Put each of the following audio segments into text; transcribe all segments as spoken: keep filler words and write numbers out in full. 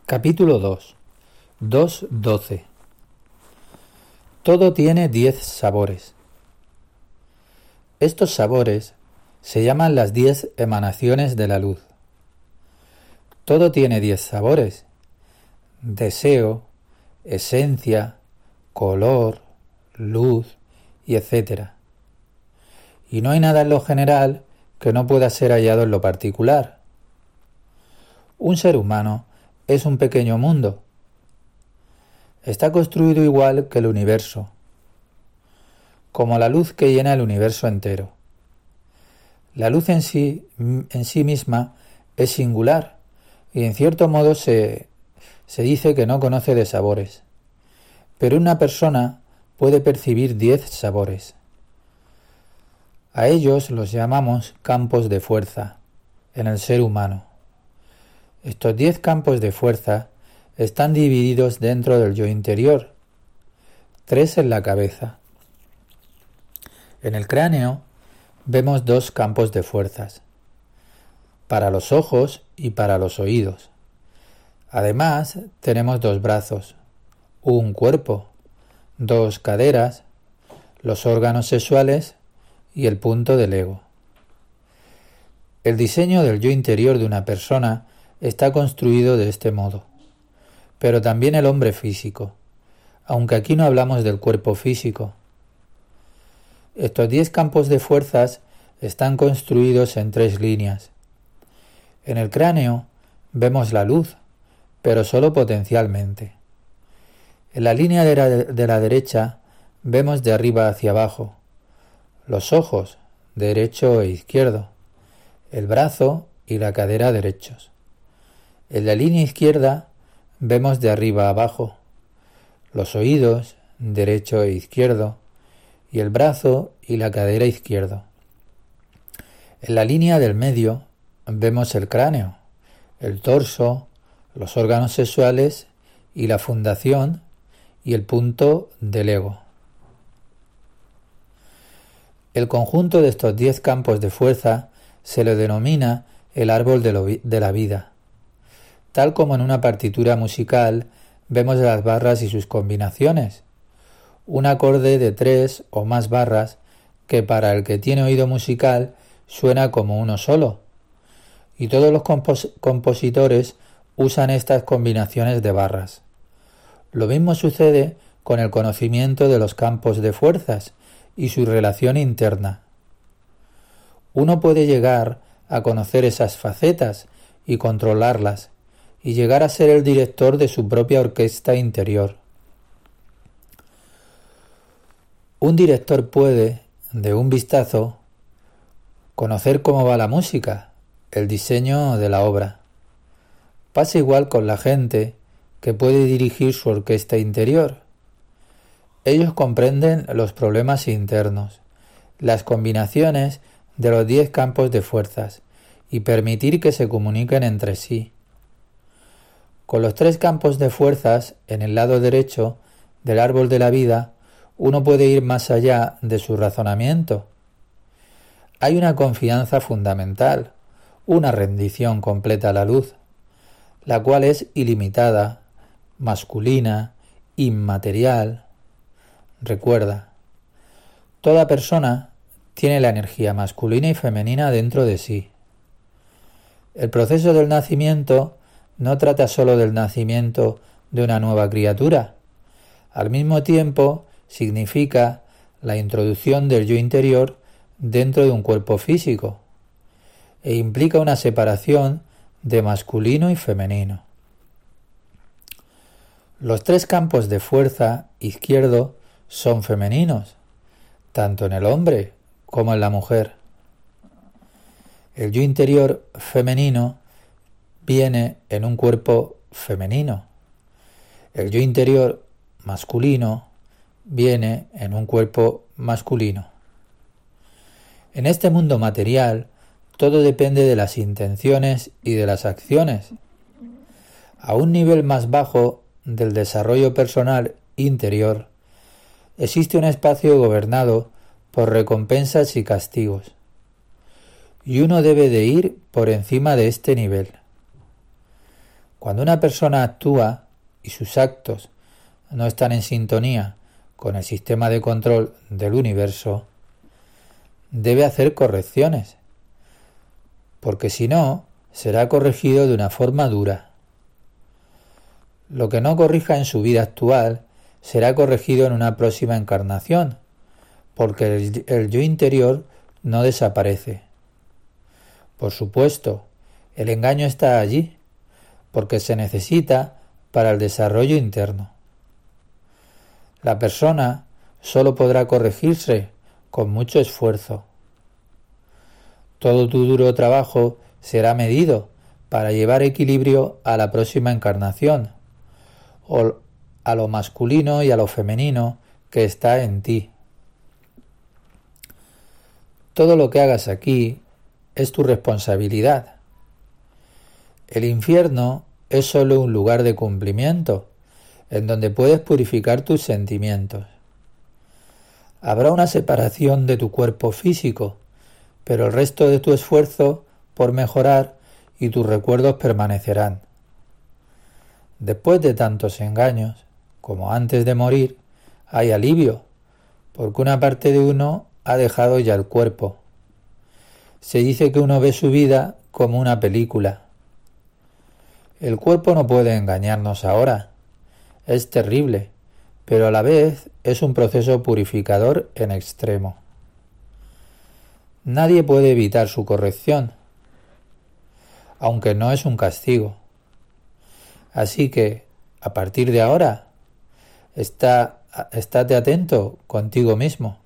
Capítulo dos. dos doce. Todo tiene diez sabores. Estos sabores se llaman las diez emanaciones de la luz. Todo tiene diez sabores: deseo, esencia, color, luz y etcétera. Y no hay nada en lo general que no pueda ser hallado en lo particular. Un ser humano es un pequeño mundo. Está construido igual que el universo, como la luz que llena el universo entero. La luz en sí, en sí misma es singular y en cierto modo se, se dice que no conoce de sabores. Pero una persona puede percibir diez sabores. A ellos los llamamos campos de fuerza en el ser humano. Estos diez campos de fuerza están divididos dentro del yo interior, tres en la cabeza. En el cráneo vemos dos campos de fuerzas, para los ojos y para los oídos. Además, tenemos dos brazos, un cuerpo, dos caderas, los órganos sexuales y el punto del ego. El diseño del yo interior de una persona está construido de este modo, pero también el hombre físico, aunque aquí no hablamos del cuerpo físico. Estos diez campos de fuerzas están construidos en tres líneas. En el cráneo vemos la luz, pero solo potencialmente. En la línea de la, de la derecha vemos de arriba hacia abajo los ojos, derecho e izquierdo, el brazo y la cadera derechos. En la línea izquierda vemos de arriba a abajo los oídos, derecho e izquierdo, y el brazo y la cadera izquierdo. En la línea del medio vemos el cráneo, el torso, los órganos sexuales y la fundación y el punto del ego. El conjunto de estos diez campos de fuerza se le denomina el árbol de, lo, de la vida. Tal como en una partitura musical vemos las barras y sus combinaciones. Un acorde de tres o más barras que para el que tiene oído musical suena como uno solo. Y todos los compos- compositores usan estas combinaciones de barras. Lo mismo sucede con el conocimiento de los campos de fuerzas y su relación interna. Uno puede llegar a conocer esas facetas y controlarlas, y llegar a ser el director de su propia orquesta interior. Un director puede, de un vistazo, conocer cómo va la música, el diseño de la obra. Pasa igual con la gente que puede dirigir su orquesta interior. Ellos comprenden los problemas internos, las combinaciones de los diez campos de fuerzas y permitir que se comuniquen entre sí. Con los tres campos de fuerzas en el lado derecho del árbol de la vida, uno puede ir más allá de su razonamiento. Hay una confianza fundamental, una rendición completa a la luz, la cual es ilimitada, masculina, inmaterial. Recuerda, toda persona tiene la energía masculina y femenina dentro de sí. El proceso del nacimiento no trata solo del nacimiento de una nueva criatura. Al mismo tiempo, significa la introducción del yo interior dentro de un cuerpo físico e implica una separación de masculino y femenino. Los tres campos de fuerza izquierdo son femeninos, tanto en el hombre como en la mujer. El yo interior femenino viene en un cuerpo femenino. El yo interior masculino viene en un cuerpo masculino. En este mundo material, todo depende de las intenciones y de las acciones. A un nivel más bajo del desarrollo personal interior, existe un espacio gobernado por recompensas y castigos, y uno debe de ir por encima de este nivel. Cuando una persona actúa y sus actos no están en sintonía con el sistema de control del universo, debe hacer correcciones, porque si no, será corregido de una forma dura. Lo que no corrija en su vida actual será corregido en una próxima encarnación, porque el, el yo interior no desaparece. Por supuesto, el engaño está allí, porque se necesita para el desarrollo interno. La persona solo podrá corregirse con mucho esfuerzo. Todo tu duro trabajo será medido para llevar equilibrio a la próxima encarnación, o a lo masculino y a lo femenino que está en ti. Todo lo que hagas aquí es tu responsabilidad. El infierno es solo un lugar de cumplimiento, en donde puedes purificar tus sentimientos. Habrá una separación de tu cuerpo físico, pero el resto de tu esfuerzo por mejorar y tus recuerdos permanecerán. Después de tantos engaños, como antes de morir, hay alivio, porque una parte de uno ha dejado ya el cuerpo. Se dice que uno ve su vida como una película. El cuerpo no puede engañarnos ahora. Es terrible, pero a la vez es un proceso purificador en extremo. Nadie puede evitar su corrección, aunque no es un castigo. Así que, a partir de ahora, está, estate atento contigo mismo.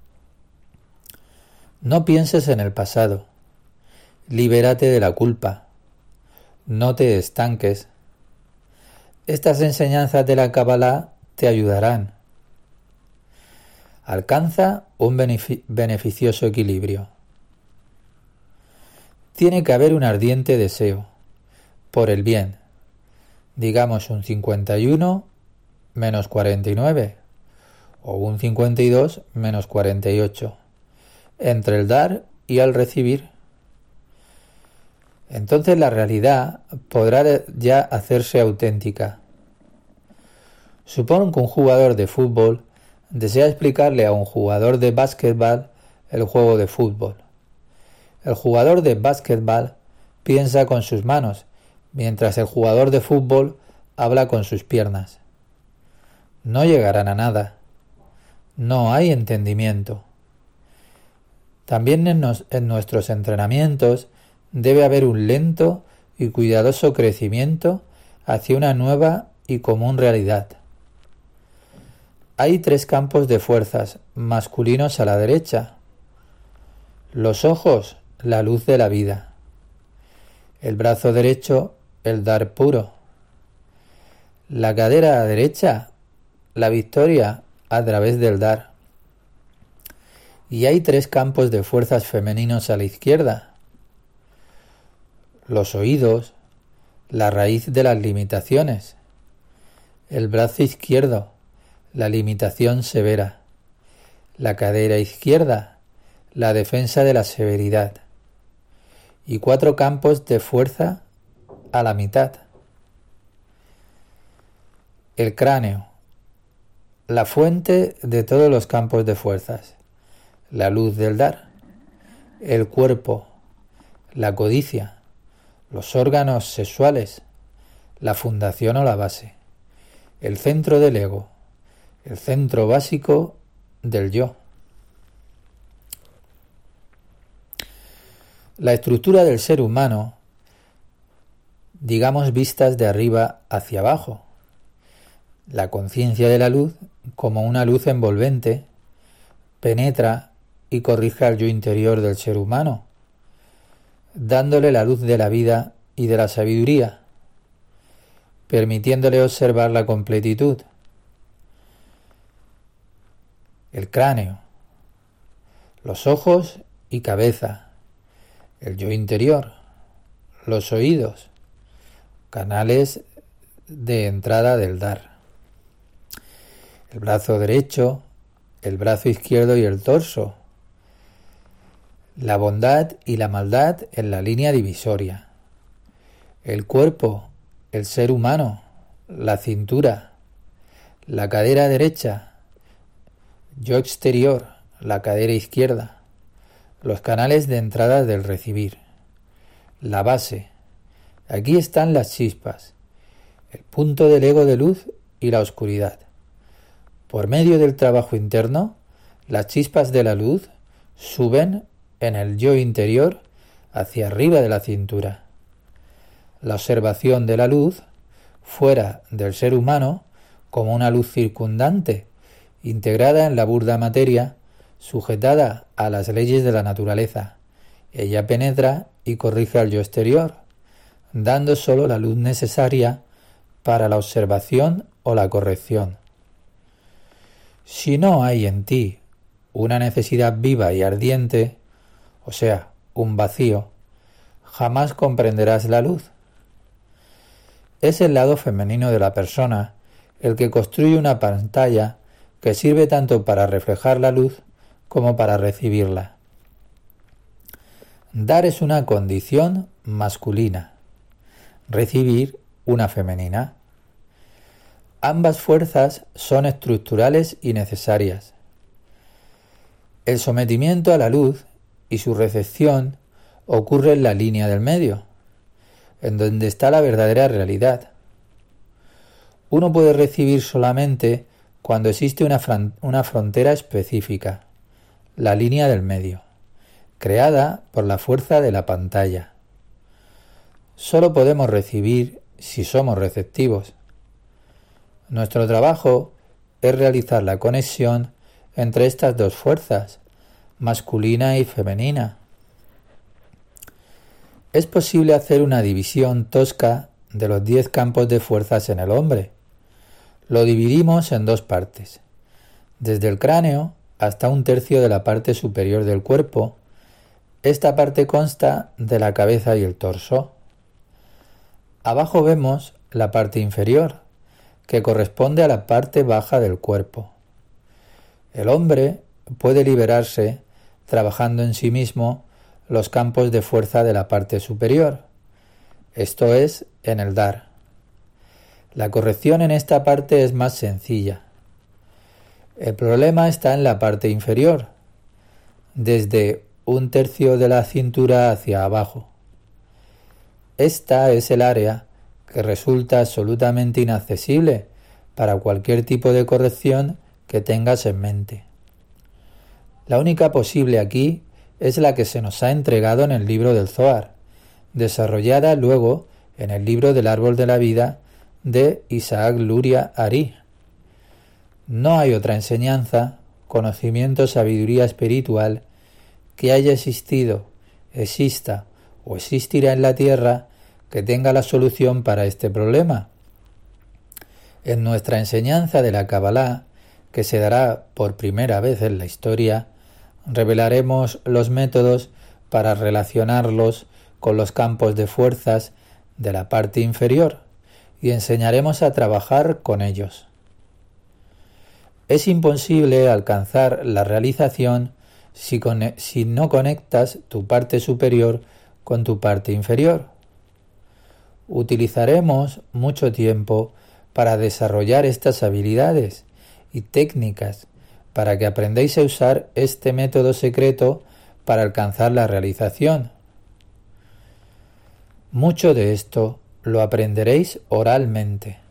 No pienses en el pasado. Libérate de la culpa. No te estanques. Estas enseñanzas de la Kabbalah te ayudarán. Alcanza un benefic- beneficioso equilibrio. Tiene que haber un ardiente deseo por el bien, digamos un cincuenta y uno menos cuarenta y nueve o un cincuenta y dos menos cuarenta y ocho, entre el dar y el recibir. Entonces la realidad podrá ya hacerse auténtica. Supón que un jugador de fútbol desea explicarle a un jugador de básquetbol el juego de fútbol. El jugador de básquetbol piensa con sus manos, mientras el jugador de fútbol habla con sus piernas. No llegarán a nada. No hay entendimiento. También en, nos, en nuestros entrenamientos debe haber un lento y cuidadoso crecimiento hacia una nueva y común realidad. Hay tres campos de fuerzas masculinos a la derecha. Los ojos, la luz de la vida. El brazo derecho, el dar puro. La cadera derecha, la victoria a través del dar. Y hay tres campos de fuerzas femeninos a la izquierda. Los oídos, la raíz de las limitaciones. El brazo izquierdo, la limitación severa. La cadera izquierda, la defensa de la severidad. Y cuatro campos de fuerza a la mitad. El cráneo, la fuente de todos los campos de fuerzas, la luz del dar. El cuerpo, la codicia, los órganos sexuales, la fundación o la base. El centro del ego, el centro básico del yo. La estructura del ser humano, digamos vistas de arriba hacia abajo. La conciencia de la luz, como una luz envolvente, penetra y corrige al yo interior del ser humano, dándole la luz de la vida y de la sabiduría, permitiéndole observar la completitud. El cráneo, los ojos y cabeza, el yo interior, los oídos, canales de entrada del dar, el brazo derecho, el brazo izquierdo y el torso, la bondad y la maldad en la línea divisoria, el cuerpo, el ser humano, la cintura, la cadera derecha, yo exterior, la cadera izquierda, los canales de entrada del recibir, la base. Aquí están las chispas, el punto del ego de luz y la oscuridad. Por medio del trabajo interno, las chispas de la luz suben en el yo interior hacia arriba de la cintura. La observación de la luz fuera del ser humano como una luz circundante, integrada en la burda materia, sujetada a las leyes de la naturaleza. Ella penetra y corrige al yo exterior, dando solo la luz necesaria para la observación o la corrección. Si no hay en ti una necesidad viva y ardiente, o sea, un vacío, jamás comprenderás la luz. Es el lado femenino de la persona el que construye una pantalla que sirve tanto para reflejar la luz como para recibirla. Dar es una condición masculina, recibir una femenina. Ambas fuerzas son estructurales y necesarias. El sometimiento a la luz y su recepción ocurre en la línea del medio, en donde está la verdadera realidad. Uno puede recibir solamente cuando existe una, fran- una frontera específica, la línea del medio, creada por la fuerza de la pantalla. Solo podemos recibir si somos receptivos. Nuestro trabajo es realizar la conexión entre estas dos fuerzas, masculina y femenina. Es posible hacer una división tosca de los diez campos de fuerzas en el hombre. Lo dividimos en dos partes, desde el cráneo hasta un tercio de la parte superior del cuerpo. Esta parte consta de la cabeza y el torso. Abajo vemos la parte inferior, que corresponde a la parte baja del cuerpo. El hombre puede liberarse trabajando en sí mismo los campos de fuerza de la parte superior, esto es, en el dar. La corrección en esta parte es más sencilla. El problema está en la parte inferior, desde un tercio de la cintura hacia abajo. Esta es el área que resulta absolutamente inaccesible para cualquier tipo de corrección que tengas en mente. La única posible aquí es la que se nos ha entregado en el libro del Zohar, desarrollada luego en el libro del Árbol de la Vida de Isaac Luria Ari. No hay otra enseñanza, conocimiento, sabiduría espiritual que haya existido, exista o existirá en la tierra que tenga la solución para este problema. En nuestra enseñanza de la Kabbalah, que se dará por primera vez en la historia, revelaremos los métodos para relacionarlos con los campos de fuerzas de la parte inferior y enseñaremos a trabajar con ellos. Es imposible alcanzar la realización si, con, si no conectas tu parte superior con tu parte inferior. Utilizaremos mucho tiempo para desarrollar estas habilidades y técnicas para que aprendáis a usar este método secreto para alcanzar la realización. Mucho de esto lo aprenderéis oralmente.